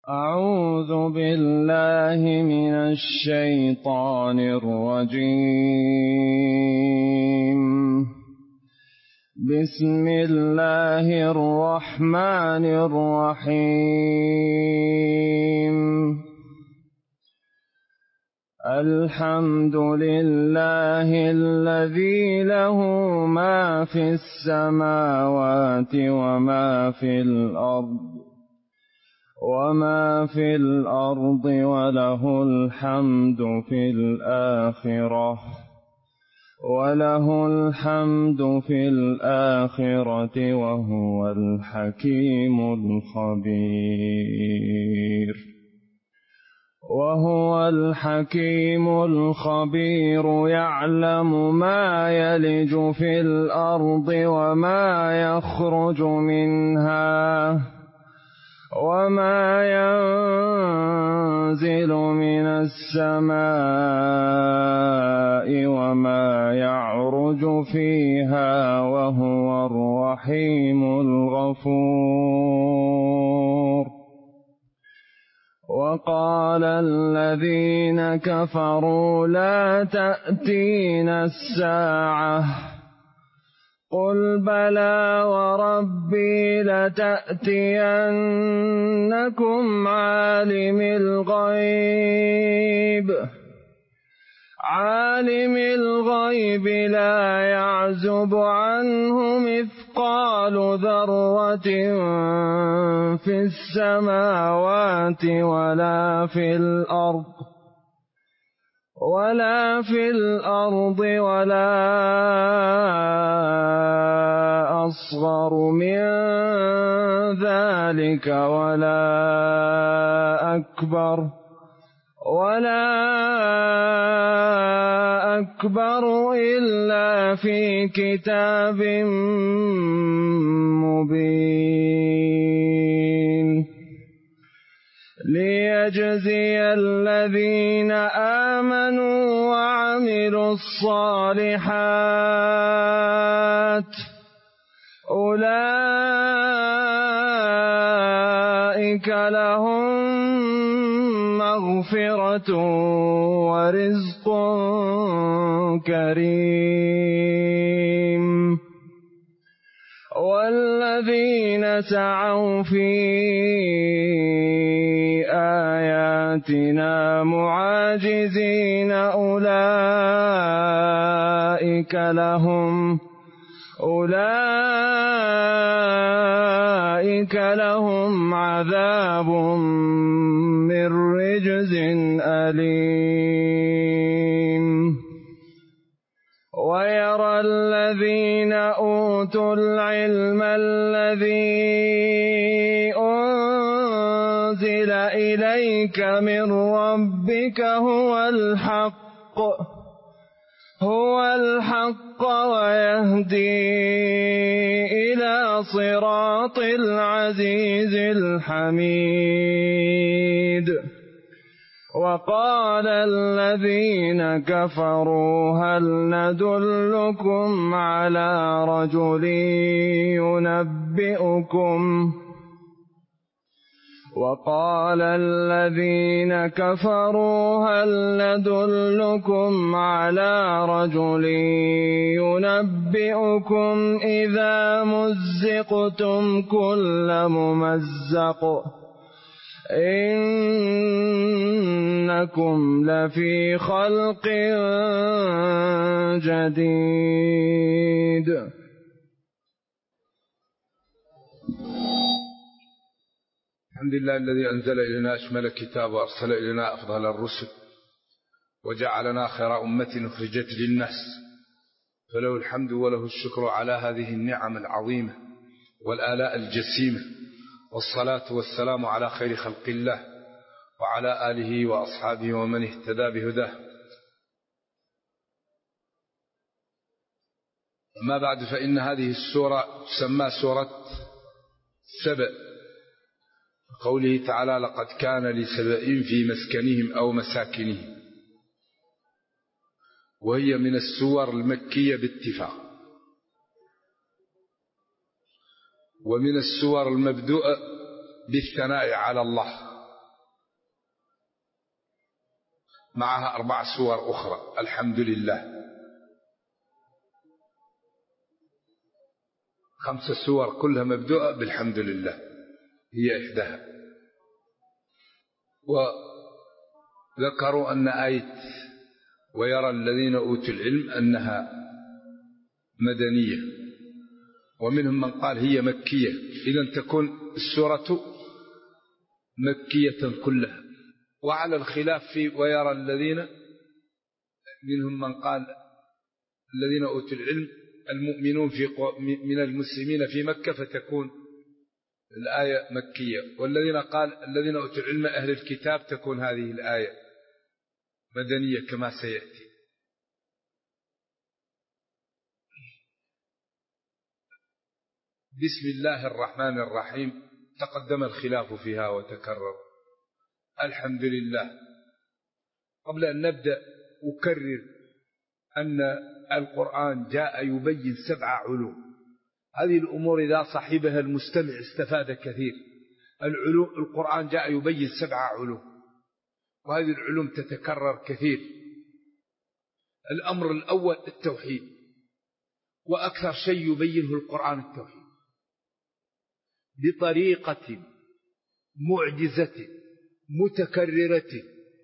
أعوذ بالله من الشيطان الرجيم. بسم الله الرحمن الرحيم. الحمد لله الذي له ما في السماوات وما في الأرض وله الحمد في الآخرة وهو الحكيم الخبير. يعلم ما يلج في الأرض وما يخرج منها وما ينزل من السماء وما يعرج فيها وهو الرحيم الغفور. وقال الذين كفروا لا تأتينا الساعة قل بلى وربي لتأتينكم عالم الغيب لا يعزب عنه مثقال ذرة في السماوات ولا في الأرض ولا أصغر من ذلك ولا أكبر إلا في كتاب مبين. ليجزي الذين آمنوا وعملوا الصالحات أولئك لهم مغفرة ورزق كريم. والذين سعوا في آياتنا معاجزين أولئك لهم عذاب من رجز أليم. ويرى الذين أوتوا العلم الذي أنزل إليك من ربك هو الحق ويهدي إلى صراط العزيز الحميد. وقال الذين كفروا هل ندلكم على رجل ينبئكم إذا مزقتم كل ممزق إنكم لفي خلق جديد. الحمد لله الذي أنزل إلينا أشمل الكتاب وأرسل إلينا أفضل الرسل وجعلنا خير أمة أخرجت للناس، فله الحمد وله الشكر على هذه النعم العظيمة والآلاء الجسيمة، والصلاة والسلام على خير خلق الله وعلى آله وأصحابه ومن اهتدى بهداه. أما بعد، فإن هذه السورة تسمى سورة سبأ، قوله تعالى لقد كان لسبأ في مسكنهم أو مساكنهم، وهي من السور المكية باتفاق، ومن السور المبدوءة بالثناء على الله معها 4 سور أخرى. الحمد لله 5 سور كلها مبدوءة بالحمد لله، هي إحداها. وذكروا أن آية ويرى الذين أوتوا العلم أنها مدنية، ومنهم من قال هي مكية، إذن تكون السورة مكية كلها. وعلى الخلاف في ويرى الذين، منهم من قال الذين أوتوا العلم المؤمنون من المسلمين في مكة فتكون الآية مكية، والذين قال الذين أوتوا العلم أهل الكتاب تكون هذه الآية مدنية كما سيأتي. بسم الله الرحمن الرحيم تقدم الخلاف فيها وتكرر. الحمد لله. قبل أن نبدأ أكرر أن القرآن جاء يبين 7 علوم. هذه الأمور إذا صاحبها المستمع استفاد كثير. القرآن جاء يبين 7 علوم، وهذه العلوم تتكرر كثير. الأمر الأول التوحيد، وأكثر شيء يبينه القرآن التوحيد بطريقة معجزة متكررة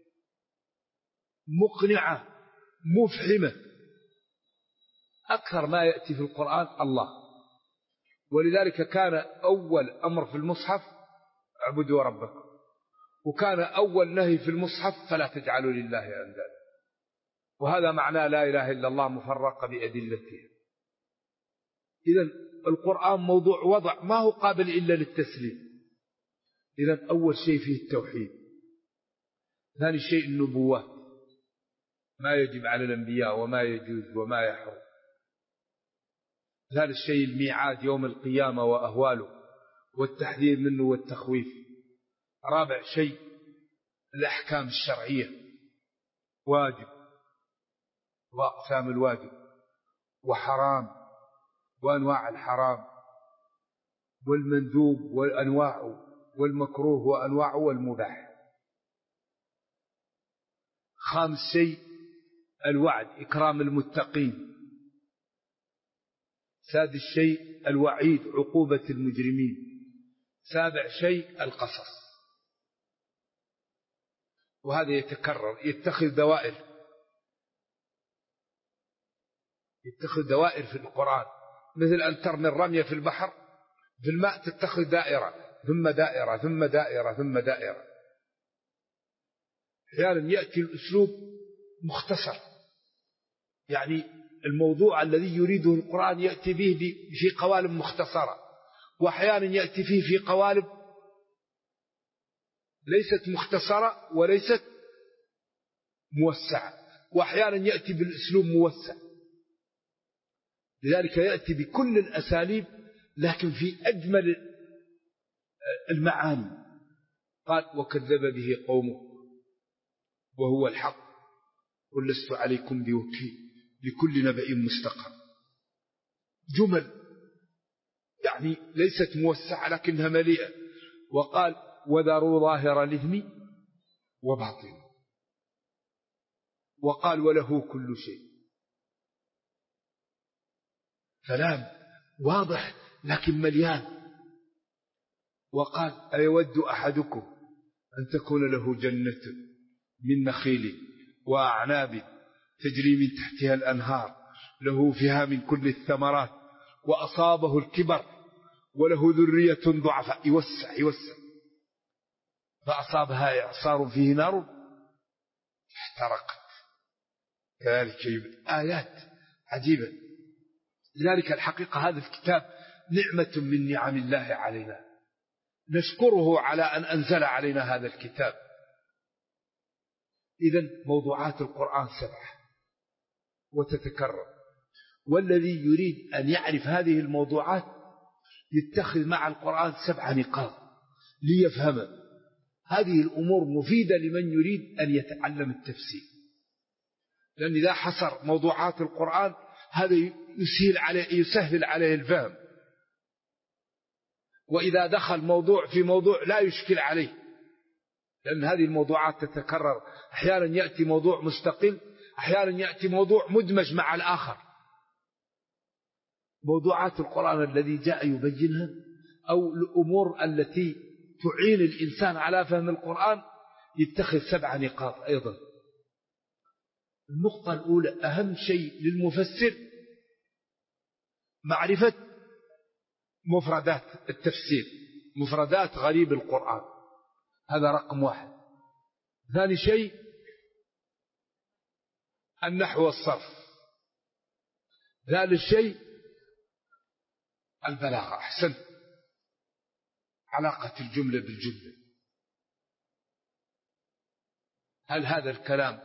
مقنعة مفحمة. أكثر ما يأتي في القرآن الله، ولذلك كان أول أمر في المصحف اعبدوا ربكم، وكان أول نهي في المصحف فلا تجعلوا لله أندادا، وهذا معنى لا إله إلا الله مفرقة بأدلتها. إذن القرآن موضوع وضع ما هو قابل إلا للتسليم. إذن أول شيء فيه التوحيد. ثاني شيء النبوات، ما يجب على الأنبياء وما يجوز وما يحرم. ثالث شيء الميعاد يوم القيامة وأهواله والتحذير منه والتخويف. رابع شيء الأحكام الشرعية، واجب وأقسام الواجب، وحرام وأنواع الحرام، والمندوب وأنواعه، والمكروه وأنواعه، والمباح. خامس شيء الوعد إكرام المتقين. سادس شيء الوعيد عقوبة المجرمين. سابع شيء القصص. وهذا يتكرر، يتخذ دوائر في القرآن، مثل أن ترمي الرمية في البحر في الماء تتخذ دائرة ثم دائرة ثم دائرة ثم دائرة. أحيانا يأتي الأسلوب مختصر، يعني الموضوع الذي يريده القرآن يأتي به في قوالب مختصرة، وأحيانا يأتي فيه في قوالب ليست مختصرة وليست موسعة، وأحيانا يأتي بالأسلوب موسع. لذلك يأتي بكل الأساليب لكن في أجمل المعاني. قال وكذب به قومه وهو الحق قل لست عليكم بوكيل لكل نبأ مستقر. جمل يعني ليست موسعة لكنها مليئة. وقال وذروا ظاهر الإثم وباطنه. وقال وله كل شيء. كلام واضح لكن مليان. وقال أيود أحدكم أن تكون له جنة من نخيل وأعناب تجري من تحتها الأنهار له فيها من كل الثمرات وأصابه الكبر وله ذرية ضعفاء. يوسع فأصابها إعصار فيه نار احترقت. كذلك آيات عجيبة. لذلك الحقيقة هذا الكتاب نعمة من نعم الله علينا، نشكره على أن أنزل علينا هذا الكتاب. إذن موضوعات القرآن 7 وتتكرر، والذي يريد أن يعرف هذه الموضوعات يتخذ مع القرآن 7 نقاط ليفهم. هذه الأمور مفيدة لمن يريد أن يتعلم التفسير، لأن إذا حصر موضوعات القرآن هذا يسهل عليه الفهم، وإذا دخل موضوع في موضوع لا يشكل عليه لأن هذه الموضوعات تتكرر، أحيانا يأتي موضوع مستقل، أحيانا يأتي موضوع مدمج مع الآخر. موضوعات القرآن الذي جاء يبينها أو الأمور التي تعين الإنسان على فهم القرآن يتخذ 7 نقاط أيضا. النقطة الأولى أهم شيء للمفسر معرفة مفردات التفسير، مفردات غريب القرآن، هذا رقم 1. ثاني شيء النحو والصرف. ثالث شيء البلاغة، أحسن، علاقة الجملة بالجملة، هل هذا الكلام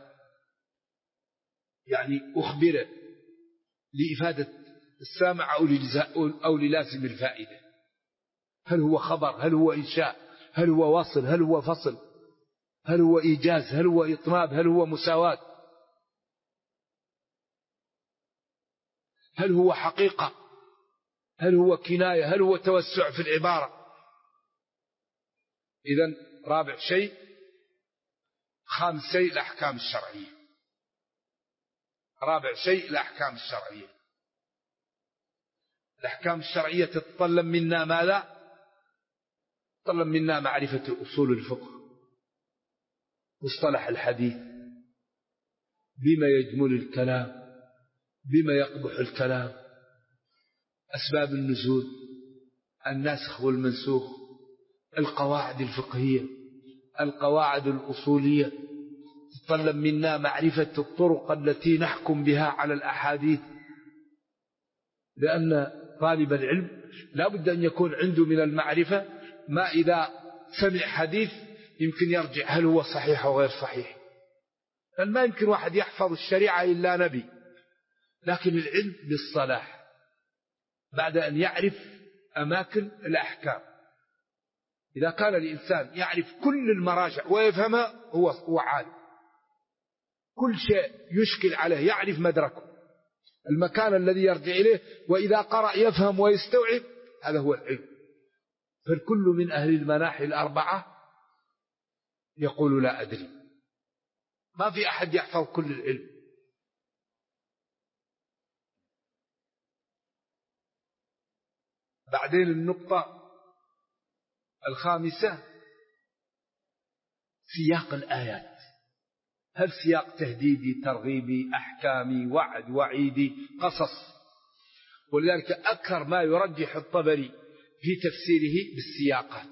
يعني أخبر لإفادة السامع أو للازم الفائدة؟ هل هو خبر؟ هل هو إنشاء؟ هل هو وصل؟ هل هو فصل؟ هل هو إيجاز؟ هل هو إطناب؟ هل هو مساواة؟ هل هو حقيقة؟ هل هو كناية؟ هل هو توسع في العبارة؟ إذن رابع شيء. خامس شيء الأحكام الشرعية. رابع شيء الأحكام الشرعية. الأحكام الشرعية تتطلب منا ماذا؟ تتطلب منا معرفة أصول الفقه، مصطلح الحديث، بما يجمل الكلام، بما يقبح الكلام، أسباب النزول، الناسخ والمنسوخ، القواعد الفقهية، القواعد الأصولية. تتطلب منا معرفة الطرق التي نحكم بها على الأحاديث، لأن طالب العلم لا بد أن يكون عنده من المعرفة ما إذا سمع حديث يمكن يرجع هل هو صحيح أو غير صحيح. لأن ما يمكن واحد يحفظ الشريعة إلا نبي، لكن العلم بالصلاح بعد أن يعرف أماكن الأحكام. إذا كان الإنسان يعرف كل المراجع ويفهمها هو عالم. كل شيء يشكل عليه يعرف مدركه، المكان الذي يرجع إليه، وإذا قرأ يفهم ويستوعب، هذا هو العلم. فالكل من أهل المناحي الأربعة يقول لا أدري، ما في أحد يحفظ كل العلم. بعدين النقطة الخامسة سياق الآيات، هل سياق تهديدي، ترغيبي، أحكامي، وعد، وعيدي، قصص؟ ولذلك أكثر ما يرجح الطبري في تفسيره بالسياقات.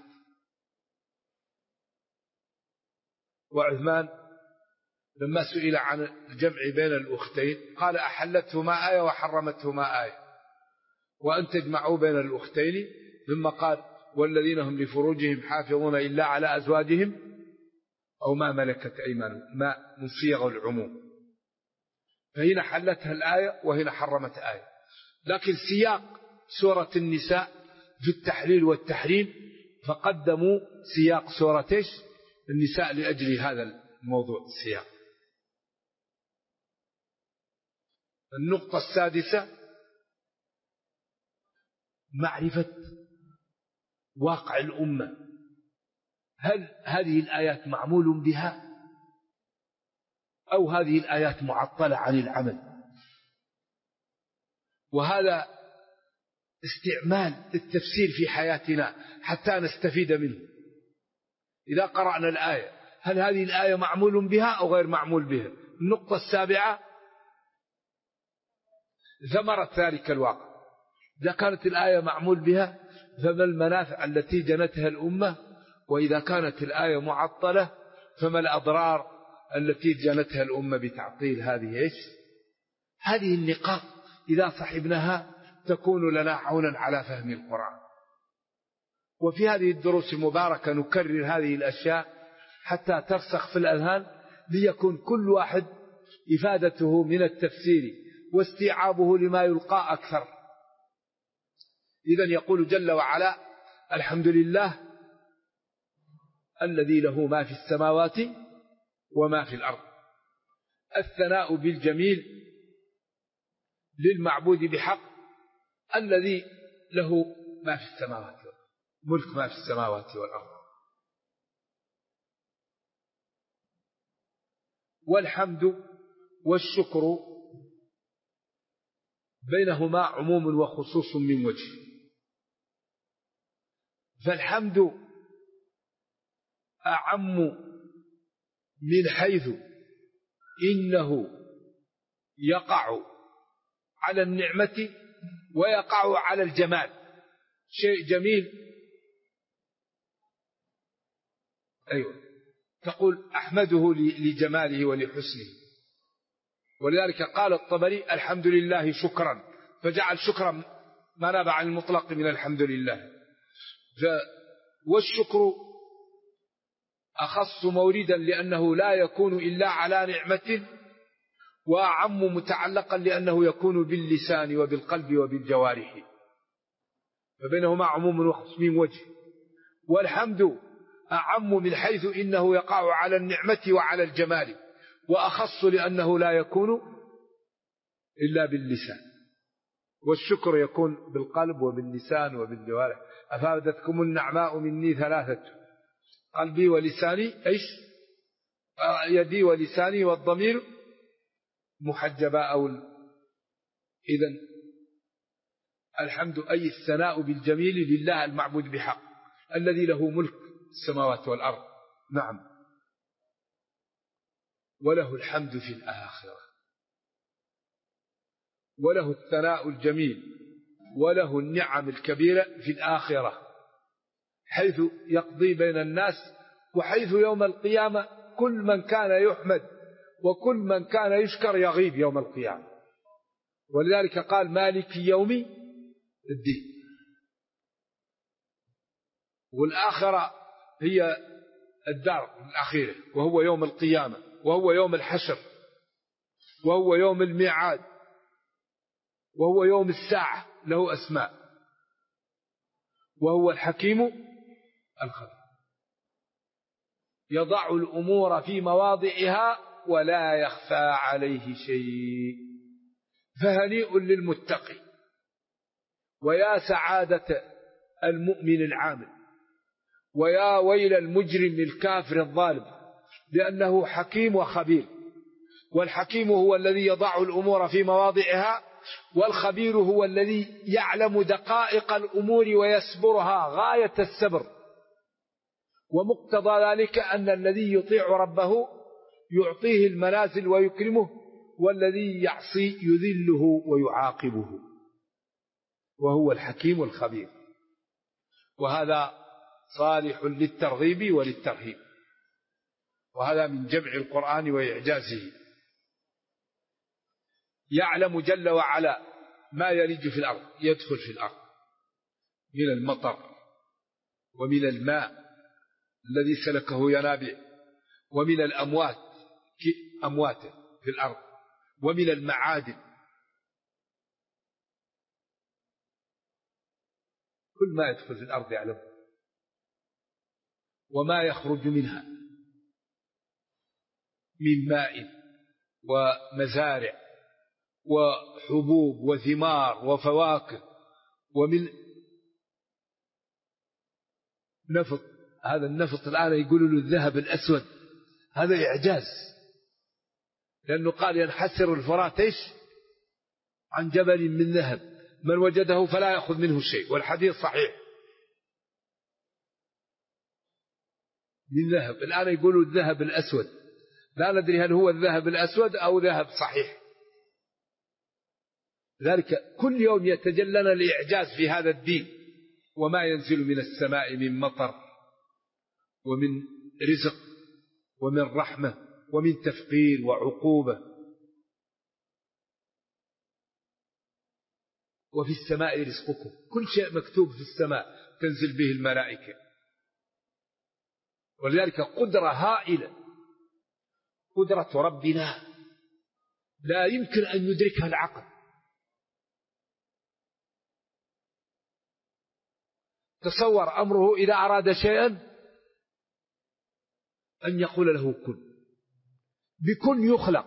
وعثمان لما سئل عن الجمع بين الأختين قال أحلتهما آية وحرمتهما آية، وأن تجمعوا بين الأختين، ثم قال والذين هم لفروجهم حافظون إلا على أزواجهم أو ما ملكت أيمانهم، ما من صيغ العموم. فهنا حلتها الآية وهنا حرمت آية. لكن سياق سورة النساء في التحليل والتحريم فقدموا سياق سورة النساء لأجل هذا الموضوع السياق. النقطة السادسة معرفة واقع الأمة، هل هذه الآيات معمول بها أو هذه الآيات معطلة عن العمل؟ وهذا استعمال التفسير في حياتنا حتى نستفيد منه. إذا قرأنا الآية هل هذه الآية معمول بها أو غير معمول بها؟ النقطة السابعة ثمرة ذلك الواقع، إذا كانت الآية معمول بها فما المنافع التي جنتها الأمة، وإذا كانت الآية معطلة فما الأضرار التي جنتها الأمة بتعطيل هذه النقاط. إذا صحبناها تكون لنا عونا على فهم القرآن. وفي هذه الدروس المباركة نكرر هذه الأشياء حتى ترسخ في الأذهان، ليكون كل واحد إفادته من التفسير واستيعابه لما يلقى أكثر. إذن يقول جل وعلا الحمد لله الذي له ما في السماوات وما في الأرض. الثناء بالجميل للمعبود بحق الذي له ما في السماوات والأرض، ملك ما في السماوات والأرض. والحمد والشكر بينهما عموم وخصوص من وجه. فالحمد أعم من حيث إنه يقع على النعمة ويقع على الجمال. شيء جميل، أيوة، تقول أحمده لجماله ولحسنه. ولذلك قال الطبري الحمد لله شكرا، فجعل شكرا ما نابع عن المطلق من الحمد لله. والشكر أخص موردا لأنه لا يكون إلا على نعمة، وأعم متعلقا لأنه يكون باللسان وبالقلب وبالجوارح، فبينهما عموم وخصوص من وجه. والحمد أعم من حيث إنه يقع على النعمة وعلى الجمال، وأخص لأنه لا يكون إلا باللسان، والشكر يكون بالقلب وباللسان وبالجوارح. أفادتكم النعماء مني ثلاثة: قلبي ولساني، إيش؟ يدي ولساني والضمير محجبا أو إذن الحمد أي الثناء بالجميل لله المعبود بحق الذي له ملك السماوات والأرض. نعم. وله الحمد في الآخرة، وله الثناء الجميل، وله النعم الكبيرة في الآخرة، حيث يقضي بين الناس، وحيث يوم القيامة كل من كان يحمد وكل من كان يشكر يغيب يوم القيامة. ولذلك قال مالك يوم الدين. والآخرة هي الدار الأخيرة، وهو يوم القيامة، وهو يوم الحشر، وهو يوم الميعاد، وهو يوم الساعة، له أسماء، وهو الحكيم الخبير، يضع الأمور في مواضعها ولا يخفى عليه شيء. فهنيء للمتقي، ويا سعادة المؤمن العامل، ويا ويل المجرم الكافر الظالم، لأنه حكيم وخبير. والحكيم هو الذي يضع الأمور في مواضعها، والخبير هو الذي يعلم دقائق الأمور ويسبرها غاية السبر. ومقتضى ذلك أن الذي يطيع ربه يعطيه المنازل ويكرمه، والذي يعصي يذله ويعاقبه، وهو الحكيم الخبير. وهذا صالح للترغيب وللترهيب، وهذا من جمع القرآن وإعجازه. يعلم جل وعلا ما يلج في الأرض، يدخل في الأرض من المطر ومن الماء الذي سلكه ينابع، ومن الأموات أمواتا في الأرض، ومن المعادن، كل ما يدخل في الأرض يعلمه، وما يخرج منها من ماء ومزارع وحبوب وثمار وفواكه، ومن نفط. هذا النفط الآن يقولوا له الذهب الأسود، هذا إعجاز، لأنه قال ينحسر الفرات إيش عن جبل من ذهب، من وجده فلا يأخذ منه شيء، والحديث صحيح، من ذهب. الآن يقولوا الذهب الأسود، لا ندري هل هو الذهب الأسود أو ذهب صحيح. ذلك كل يوم يتجلنا الإعجاز في هذا الدين، وما ينزل من السماء من مطر ومن رزق ومن رحمة ومن تفقير وعقوبة. وفي السماء رزقكم، كل شيء مكتوب في السماء تنزل به الملائكة. ولذلك قدرة هائلة، قدرة ربنا لا يمكن أن يدركها العقل. تصور أمره إذا أراد شيئا أن يقول له كن، بكن يخلق،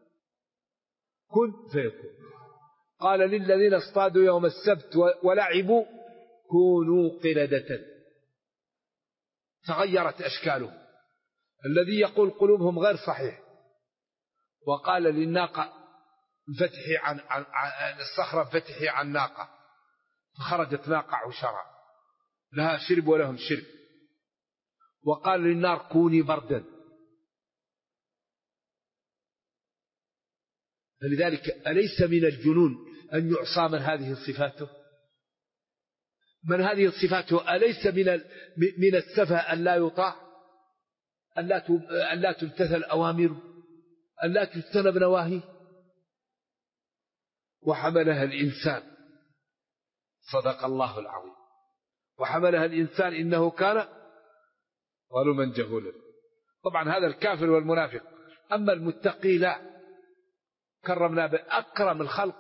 كن فيكون. قال للذين اصطادوا يوم السبت ولعبوا كونوا قردة، تغيرت أشكالهم. الذي يقول قلوبهم غير صحيح، وقال للناقة فتحي عن الصخرة فتحي عن ناقة، فخرجت ناقة عشرة لها شرب ولهم شرب. وقال للنار كوني بردا. فلذلك أليس من الجنون أن يعصى من هذه صفاته؟ من هذه صفاته أليس من السفه أن لا يطاع، أن لا تمتثل أوامره، أن لا تجتنب نواهيه؟ وحملها الإنسان، صدق الله العظيم، وحملها الإنسان إنه كان ظلوما جهولا. طبعا هذا الكافر والمنافق. أما المتقي لا، كرمنا بأكرم الخلق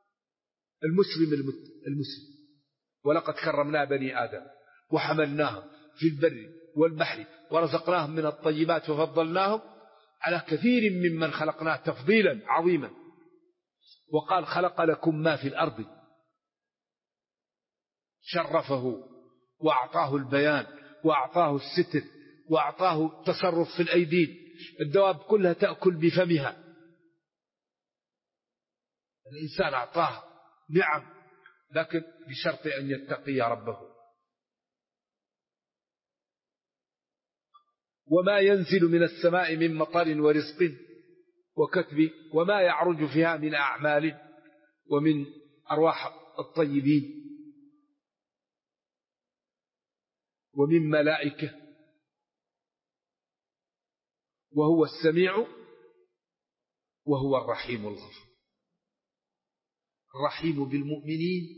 المسلم. ولقد كرمنا بني آدم وحملناهم في البر والبحر ورزقناهم من الطيبات وفضلناهم على كثير ممن خلقناه تفضيلا عظيما. وقال خلق لكم ما في الأرض، شرفه وأعطاه البيان وأعطاه الستر وأعطاه التصرف في الأيدين. الدواب كلها تأكل بفمها، الإنسان أعطاه نعم، لكن بشرط أن يتقي ربه. وما ينزل من السماء من مطر ورزق وكتب وما يعرج فيها من أعمال ومن أرواح الطيبين ومن ملائكة، وهو السميع وهو الرحيم الغفور. الرحيم بالمؤمنين،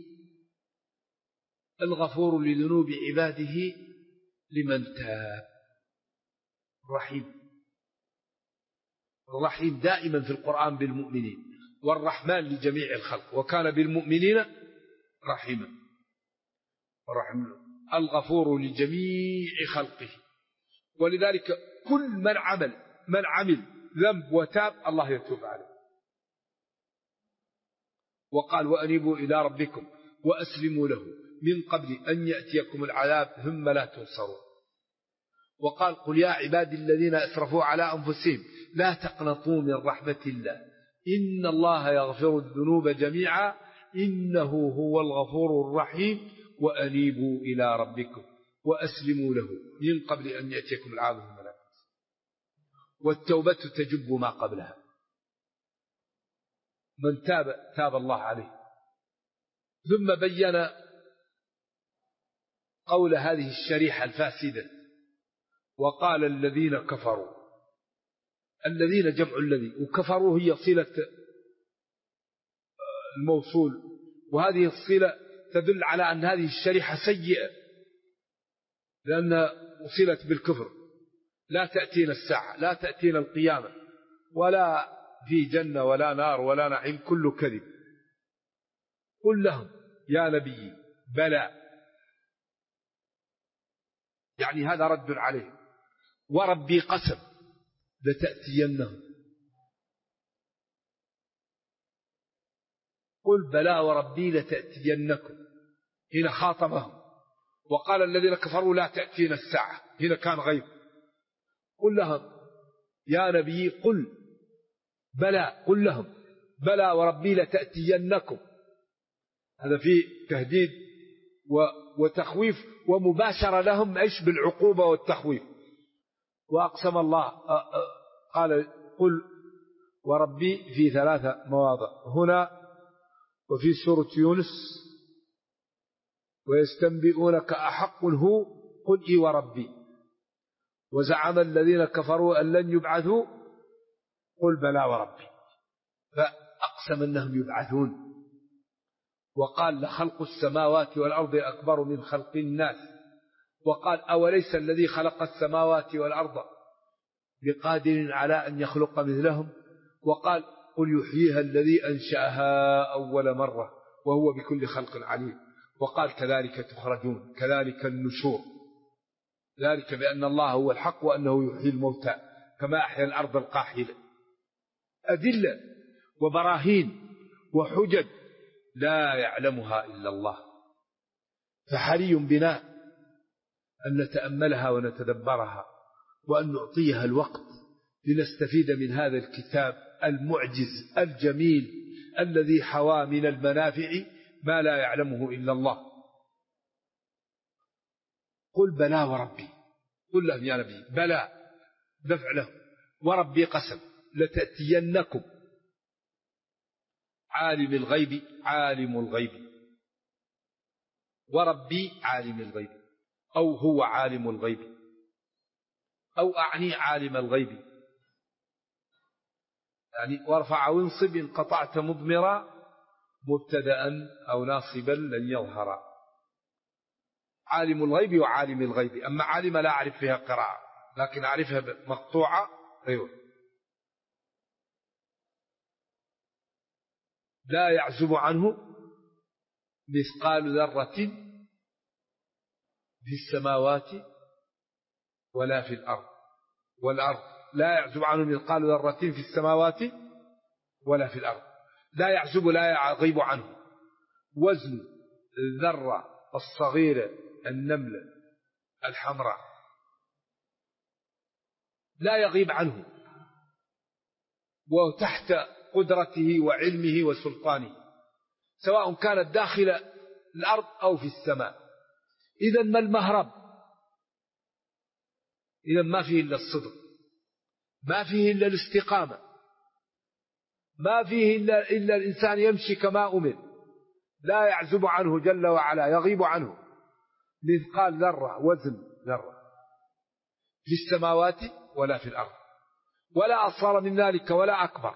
الغفور لذنوب عباده لمن تاب. الرحيم دائما في القرآن بالمؤمنين، والرحمن لجميع الخلق، وكان بالمؤمنين رحيما. الغفور لجميع خلقه. ولذلك كل من عمل ذنب وتاب الله يتوب عليه. وقال وأنيبوا إلى ربكم وأسلموا له من قبل أن يأتيكم العذاب ثم لا تنصرون. وقال قل يا عبادي الذين أسرفوا على أنفسهم لا تقنطوا من رحمة الله إن الله يغفر الذنوب جميعا إنه هو الغفور الرحيم وأنيبوا إلى ربكم وأسلموا له من قبل أن يأتيكم العذاب ثم لا تنصرون. والتوبة تجب ما قبلها. من تاب الله عليه. ثم بين قول هذه الشريحة الفاسدة وقال الذين كفروا. الذين جمع الذي، وكفروا هي صلة الموصول، وهذه الصلة تدل على أن هذه الشريحة سيئة لأنها وصلت بالكفر. لا تأتينا الساعة، لا تأتينا القيامة، ولا في جنة ولا نار ولا نعيم، كل كذب. قل لهم يا نبي بلى، يعني هذا رد عليه. وربي قسم لتأتينهم. قل بلى وربي لتأتينكم، هنا خاطبهم. وقال الذين كفروا لا تأتينا الساعة، هنا كان غيب. قل لهم يا نبي قل بلى، قل لهم بلى وربي لتأتينكم. هذا فيه تهديد وتخويف ومباشرة لهم ايش بالعقوبة والتخويف. وأقسم الله قال قل وربي في 3 مواضع هنا وفي سورة يونس ويستنبئونك أحق هو قل إي وربي وزعم الذين كفروا أن لن يبعثوا قل بلى وربي. فأقسم أنهم يبعثون. وقال لخلق السماوات والأرض أكبر من خلق الناس. وقال أوليس الذي خلق السماوات والأرض بقادر على أن يخلق مثلهم. وقال قل يحييها الذي أنشأها أول مرة وهو بكل خلق عليم. وقال كذلك تخرجون، كذلك النشور، ذلك بأن الله هو الحق وأنه يحيي الموتى كما أحيا الأرض القاحلة. أدلة وبراهين وحجج لا يعلمها إلا الله. فحري بنا أن نتأملها ونتدبرها وأن نعطيها الوقت لنستفيد من هذا الكتاب المعجز الجميل الذي حوى من المنافع ما لا يعلمه إلا الله. قل بلى وربي، قل لهم يا نبي بلى دفع له، وربي قسم لتأتينكم عالم الغيب، عالم الغيب، وربي عالم الغيب، أو هو عالم الغيب، أو أعني عالم الغيب، يعني وارفع وانصب إن قطعت مضمرا مبتدأ أو ناصبا لن يظهر. عالم الغيب وعالم الغيب. أما عالم لا أعرف فيها قراءة، لكن أعرفها مقطوعة. أيوه. لا يعزب عنه مثقال ذرة في السماوات ولا في الأرض، والأرض لا يعزب عنه مثقال ذرة في السماوات ولا في الأرض. لا يعزب لا يغيب عنه وزن الذرة الصغيرة النملة الحمراء، لا يغيب عنه، وتحت قدرته وعلمه وسلطانه، سواء كانت داخل الأرض أو في السماء. إذا ما المهرب؟ إذا ما فيه إلا الصدق، ما فيه إلا الاستقامة، ما فيه إلا الإنسان يمشي كما أمر. لا يعزب عنه جل وعلا، يغيب عنه مثقال ذرة، وزن ذرة في السماوات ولا في الأرض، ولا أصغر من ذلك ولا أكبر،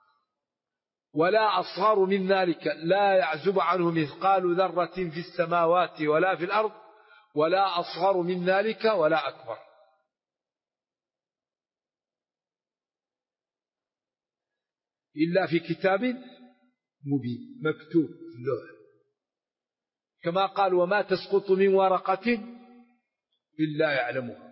ولا أصغر من ذلك. لا يعزب عنه مثقال ذرة في السماوات ولا في الأرض، ولا أصغر من ذلك ولا أكبر. إلا في كتاب مبين مكتوب في اللوح، كما قال وما تسقط من ورقة إلا يعلمها،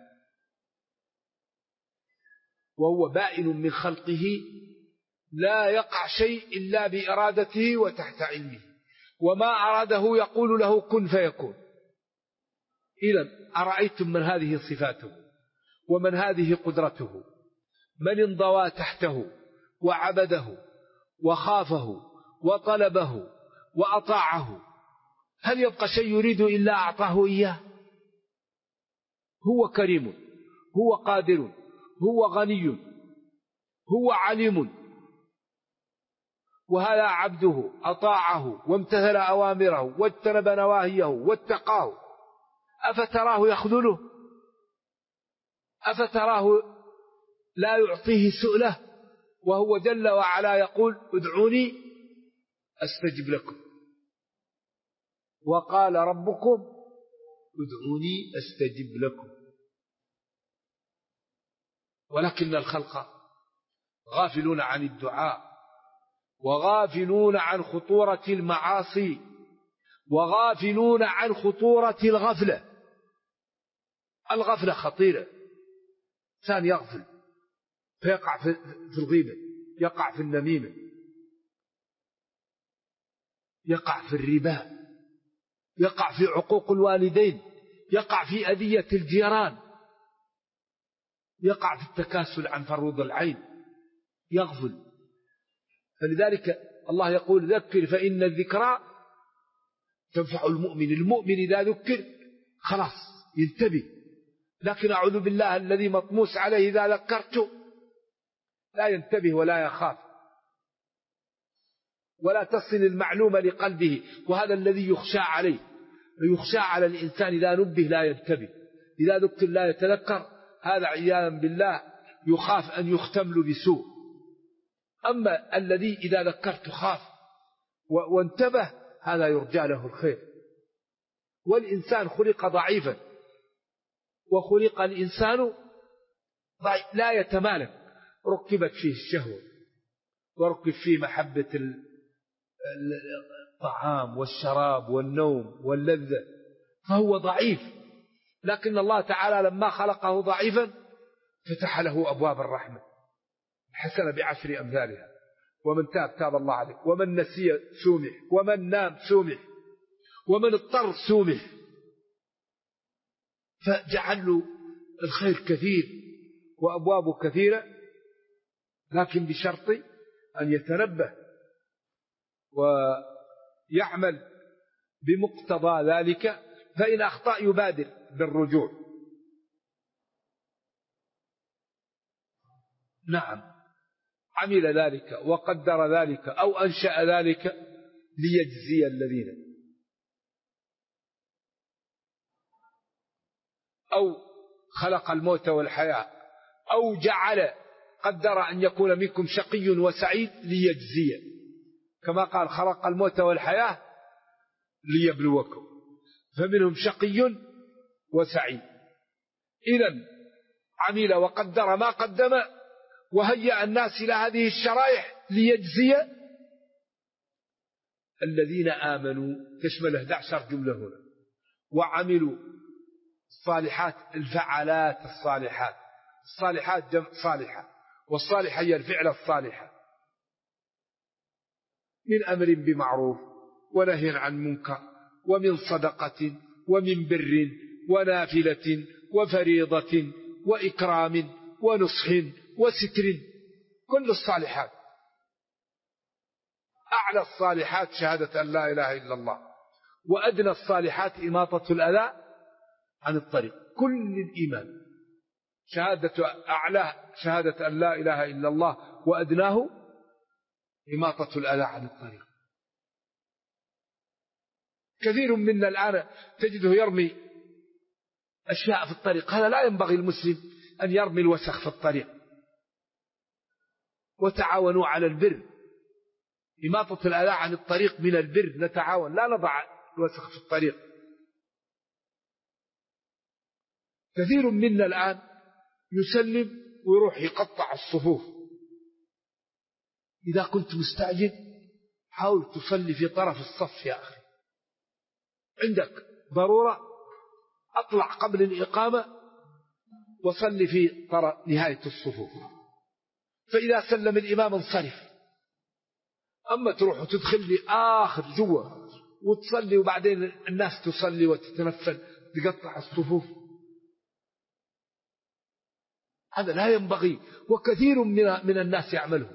وهو بائن من خلقه، لا يقع شيء إلا بإرادته وتحت علمه، وما أراده يقول له كن فيكون. إذن أرأيتم من هذه صفاته ومن هذه قدرته، من انضوى تحته وعبده وخافه وطلبه وأطاعه، هل يبقى شيء يريد إلا أعطاه إياه؟ هو كريم، هو قادر، هو غني، هو عليم، وهذا عبده أطاعه وامتثل أوامره واجتنب نواهيه واتقاه، أفتراه يخذله؟ أفتراه لا يعطيه سؤله؟ وهو جل وعلا يقول ادعوني أستجب لكم، وقال ربكم ادعوني أستجب لكم. ولكن الخلق غافلون عن الدعاء، وغافلون عن خطورة المعاصي، وغافلون عن خطورة الغفلة. الغفلة خطيرة، إنسان يغفل فيقع في الغيبة، يقع في النميمة، يقع في الربا، يقع في عقوق الوالدين، يقع في أذية الجيران، يقع في التكاسل عن فروض العين، يغفل. فلذلك الله يقول ذكر فإن الذكرى تنفع المؤمن. المؤمن إذا ذكر خلاص ينتبه. لكن أعوذ بالله الذي مطموس عليه إذا ذكرته لا ينتبه ولا يخاف ولا تصل المعلومة لقلبه، وهذا الذي يخشى عليه. يخشى على الإنسان إذا نبه لا ينتبه، إذا ذكر لا يتذكر، هذا عياذا بالله يخاف أن يختم له بسوء. أما الذي إذا ذكرت خاف وانتبه هذا يرجى له الخير. والإنسان خلق ضعيفا، وخلق الإنسان لا يتمالك، ركبت فيه الشهوة، وركب فيه محبة الطعام والشراب والنوم واللذة، فهو ضعيف. لكن الله تعالى لما خلقه ضعيفا فتح له أبواب الرحمة، حسن بعشر أمثالها. ومن تاب الله عليه، ومن نسي سومح، ومن نام سومح، ومن اضطر سومح، فجعل له الخير كثير وأبوابه كثيرة لكن بشرط أن يتنبه ويعمل بمقتضى ذلك، فإن أخطأ يبادر بالرجوع. نعم، عمل ذلك وقدر ذلك أو أنشأ ذلك ليجزي الذين، أو خلق الموت والحياة، أو جعل قدر أن يكون منكم شقي وسعيد ليجزي، كما قال خلق الموت والحياة ليبلوكم، فمنهم شقي وسعيد. إذن عمل وقدر ما قدم وهيأ الناس إلى هذه الشرائح ليجزي الذين آمنوا، تشمل 11 جملة هنا، وعملوا الصالحات، الفعالات الصالحات، الصالحات جمع صالحة، والصالحة هي الفعل الصالحة، من أمر بمعروف ونهي عن منكر ومن صدقة ومن بر ونافلة وفريضة وإكرام ونصح وستر، كل الصالحات. أعلى الصالحات شهادة أن لا إله إلا الله، وأدنى الصالحات إماطة الأذى عن الطريق. كل الإيمان أعلاه شهادة أن لا إله إلا الله، وأدناه إماطة الأذى عن الطريق. كثير منا الآن تجده يرمي أشياء في الطريق، هذا لا ينبغي المسلم أن يرمي الوسخ في الطريق. وتعاونوا على البر، إماطة الأذى عن الطريق من البر، نتعاون، لا نضع الوسخ في الطريق. كثير منا الآن يسلم ويروح يقطع الصفوف. إذا كنت مستعجل حاول تصلي في طرف الصف يا أخي، عندك ضرورة أطلع قبل الإقامة وصلي في طرف نهاية الصفوف، فإذا سلم الإمام انصرف. أما تروح وتدخل لي آخر جوا وتصلي وبعدين الناس تصلي وتتنفل تقطع الصفوف، هذا لا ينبغي، وكثير من الناس يعمله.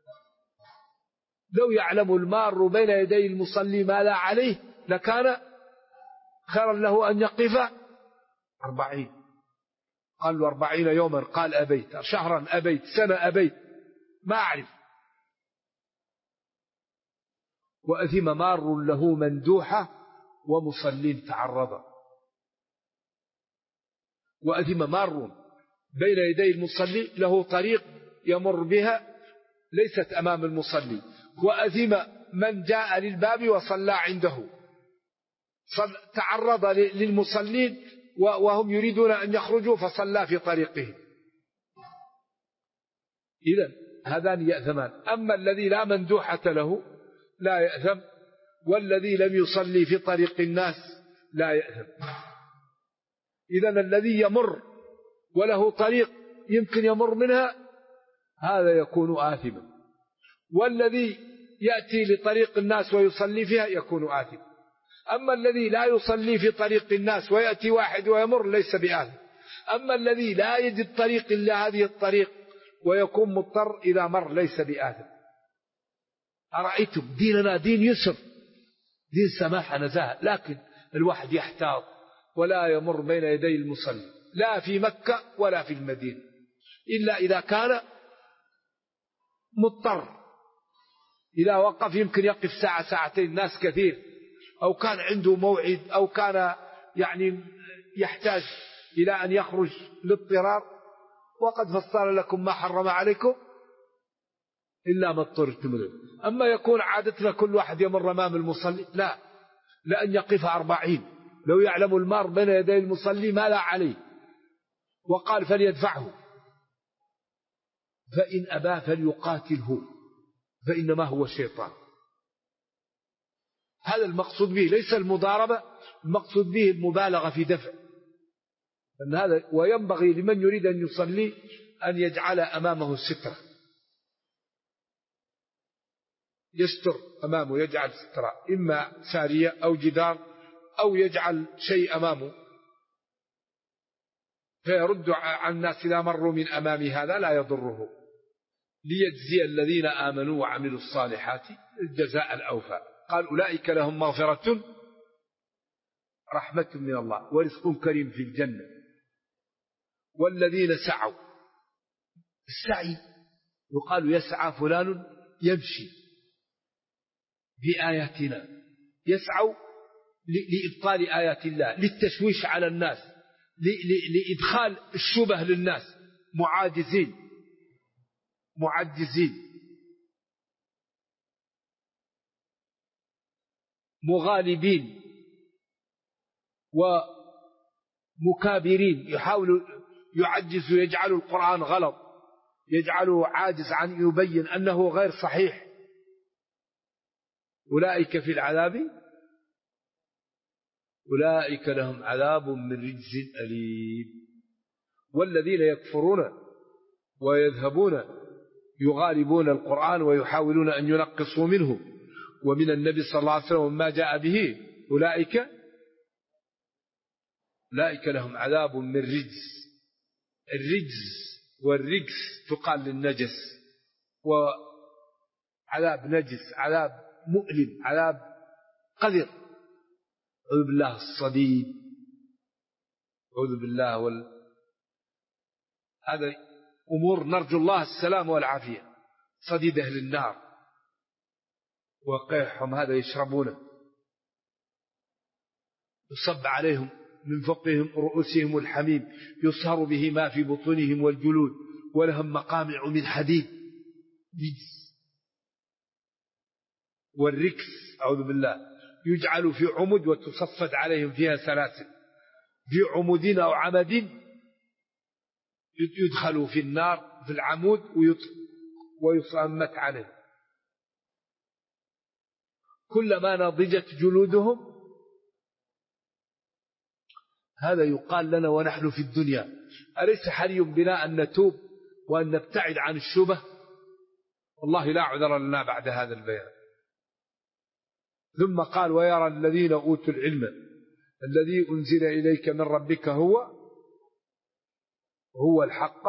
لو يعلم المار بين يدي المصلي ما لا عليه لكان خيرا له أن يقف 40. قال له 40 يوما، قال أبيت، شهرا أبيت، سنة أبيت، ما أعرف. وأثم مار له مندوحة ومصلين تعرضا. وأثم مار بين يدي المصلي، له طريق يمر بها ليست أمام المصلي. وأثم من جاء للباب وصلى عنده، تعرض للمصلين وهم يريدون أن يخرجوا فصلى في طريقهم. إذن هذان يأثمان. أما الذي لا مندوحة له لا يأثم، والذي لم يصلي في طريق الناس لا يأثم. إذن الذي يمر وله طريق يمكن يمر منها هذا يكون آثما، والذي يأتي لطريق الناس ويصلي فيها يكون آثما. أما الذي لا يصلي في طريق الناس ويأتي واحد ويمر ليس بآثم. أما الذي لا يجد طريق إلا هذه الطريق ويكون مضطر إذا مر ليس بآثم. أرأيتم ديننا دين يسر، دين سماحة نزاهة، لكن الواحد يحتاط ولا يمر بين يدي المصلي لا في مكة ولا في المدينة إلا إذا كان مضطر. إذا وقف يمكن يقف ساعة ساعتين، ناس كثير، أو كان عنده موعد، أو كان يعني يحتاج إلى أن يخرج للاضطرار. وقد فصل لكم ما حرم عليكم إلا ما اضطررتم إليه. أما يكون عادتنا كل واحد يمر أمام المصلي، لا، لأن يقف 40. لو يعلم المار بين يدي المصلي ما لا عليه، وقال فليدفعه، فإن أبى فليقاتله فإنما هو شيطان. هذا المقصود به، ليس المضاربة، المقصود به المبالغة في دفع. هذا وينبغي لمن يريد أن يصلي أن يجعل أمامه سترة، يستر أمامه، يجعل سترة، إما سارية أو جدار، أو يجعل شيء أمامه فيرد عن الناس إذا مروا من أمام، هذا لا يضره. ليجزي الذين آمنوا وعملوا الصالحات الجزاء الأوفى. قال أولئك لهم مغفرة رحمة من الله ورزق كريم في الجنة. والذين سعوا، السعي يقال يسعى فلان يمشي بآياتنا، يسعوا لإبطال آيات الله، للتشويش على الناس، لإدخال الشبه للناس، معجزين مغالبين ومكابرين، يحاولوا يعجزوا، يجعلوا القرآن غلط، يجعله عاجز عن يبين أنه غير صحيح. أولئك في العذاب، أولئك لهم عذاب من رجز أليم. والذين يكفرون ويذهبون يغالبون القرآن ويحاولون أن ينقصوا منه ومن النبي صلى الله عليه وسلم وما جاء به، أولئك لهم عذاب من رجز. الرجز والرجس تقال للنجس، وعذاب نجس، عذاب مؤلم، عذاب قذر. أعوذ بالله الصديد، أعوذ بالله هذا أمور نرجو الله السلام والعافية. صديد أهل النار وقيحهم هذا يشربونه، يصب عليهم من فوقهم رؤوسهم الحميم، يصهر به ما في بطونهم والجلود، ولهم مقامع من حديد. رجس. والركس أعوذ بالله يجعل في عمد وتصفد عليهم فيها سلاسل، في عمود أو عمد يدخلوا في النار في العمود ويصمت عليه. كلما نضجت جلودهم، هذا يقال لنا ونحن في الدنيا. أليس حري بنا أن نتوب وأن نبتعد عن الشبه؟ والله لا عذر لنا بعد هذا البيان. ثم قال ويرى الذين أوتوا العلم الذي أنزل إليك من ربك هو الحق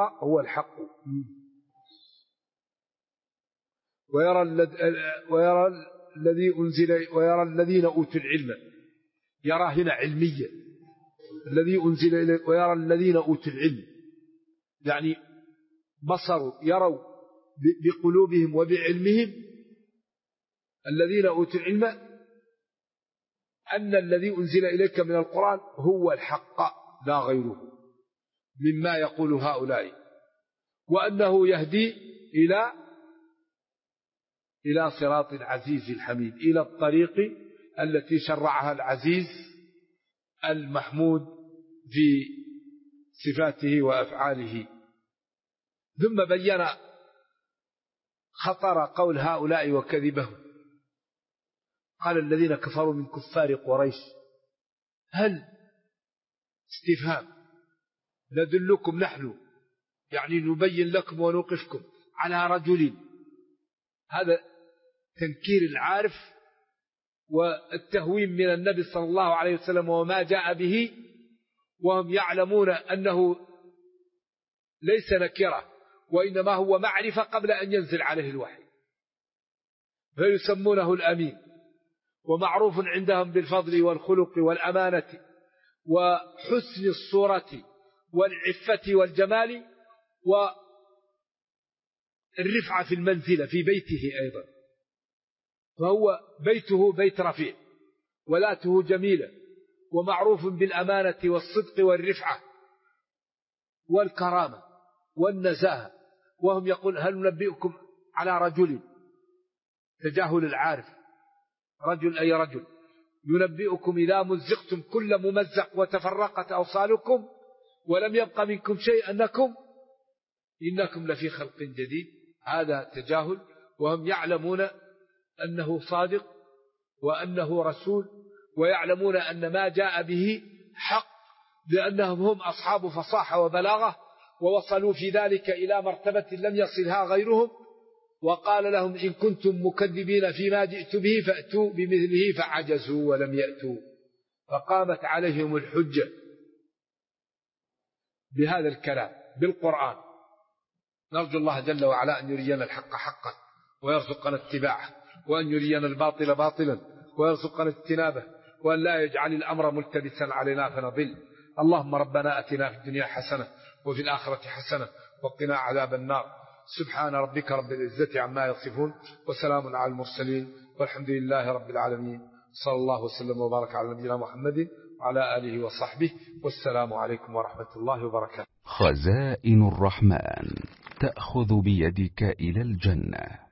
ويرى الذين أوتوا العلم، يرى هنا علمية، الذي أنزل إليك، ويرى الذين أوتوا العلم يعني بصروا، يروا بقلوبهم وبعلمهم، الذين أوتوا العلم أن الذي أنزل إليك من القرآن هو الحق لا غيره مما يقول هؤلاء، وأنه يهدي إلى صراط العزيز الحميد، إلى الطريق التي شرعها العزيز المحمود في صفاته وأفعاله. ثم بين خطر قول هؤلاء وكذبهم. قال الذين كفروا من كفار قريش هل استفهام ندلكم نحن، يعني نبين لكم ونوقفكم على رجل، هذا تنكير العارف والتهويم من النبي صلى الله عليه وسلم وما جاء به، وهم يعلمون أنه ليس نكرة وإنما هو معرفة قبل أن ينزل عليه الوحي، فيسمونه الأمين، ومعروف عندهم بالفضل والخلق والأمانة وحسن الصورة والعفة والجمال والرفعة في المنزلة في بيته أيضا، فهو بيته بيت رفيع ولاته جميلة ومعروف بالأمانة والصدق والرفعة والكرامة والنزاهة. وهم يقول هل ننبئكم على رجل، تجاهل العارف، رجل أي رجل، ينبئكم إذا مزقتم كل ممزق وتفرقت أوصالكم ولم يبق منكم شيء إنكم لفي خلق جديد. هذا تجاهل، وهم يعلمون أنه صادق وأنه رسول، ويعلمون أن ما جاء به حق، لأنهم هم أصحاب فصاحة وبلاغة، ووصلوا في ذلك إلى مرتبة لم يصلها غيرهم. وقال لهم إن كنتم مكذبين فيما جئت به فأتوا بمثله، فعجزوا ولم يأتوا، فقامت عليهم الحجة بهذا الكلام بالقرآن. نرجو الله جل وعلا أن يرينا الحق حقا ويرزقنا اتباعه، وأن يرينا الباطل باطلا ويرزقنا اجتنابه، وأن لا يجعل الأمر ملتبسا علينا فنضل. اللهم ربنا أتنا في الدنيا حسنة وفي الآخرة حسنة وقنا عذاب النار. سبحان ربك رب العزة عما يصفون وسلام على المرسلين والحمد لله رب العالمين. صلى الله وسلم وبارك على نبينا محمد وعلى آله وصحبه، والسلام عليكم ورحمة الله وبركاته. خزائن الرحمن تأخذ بيدك إلى الجنة.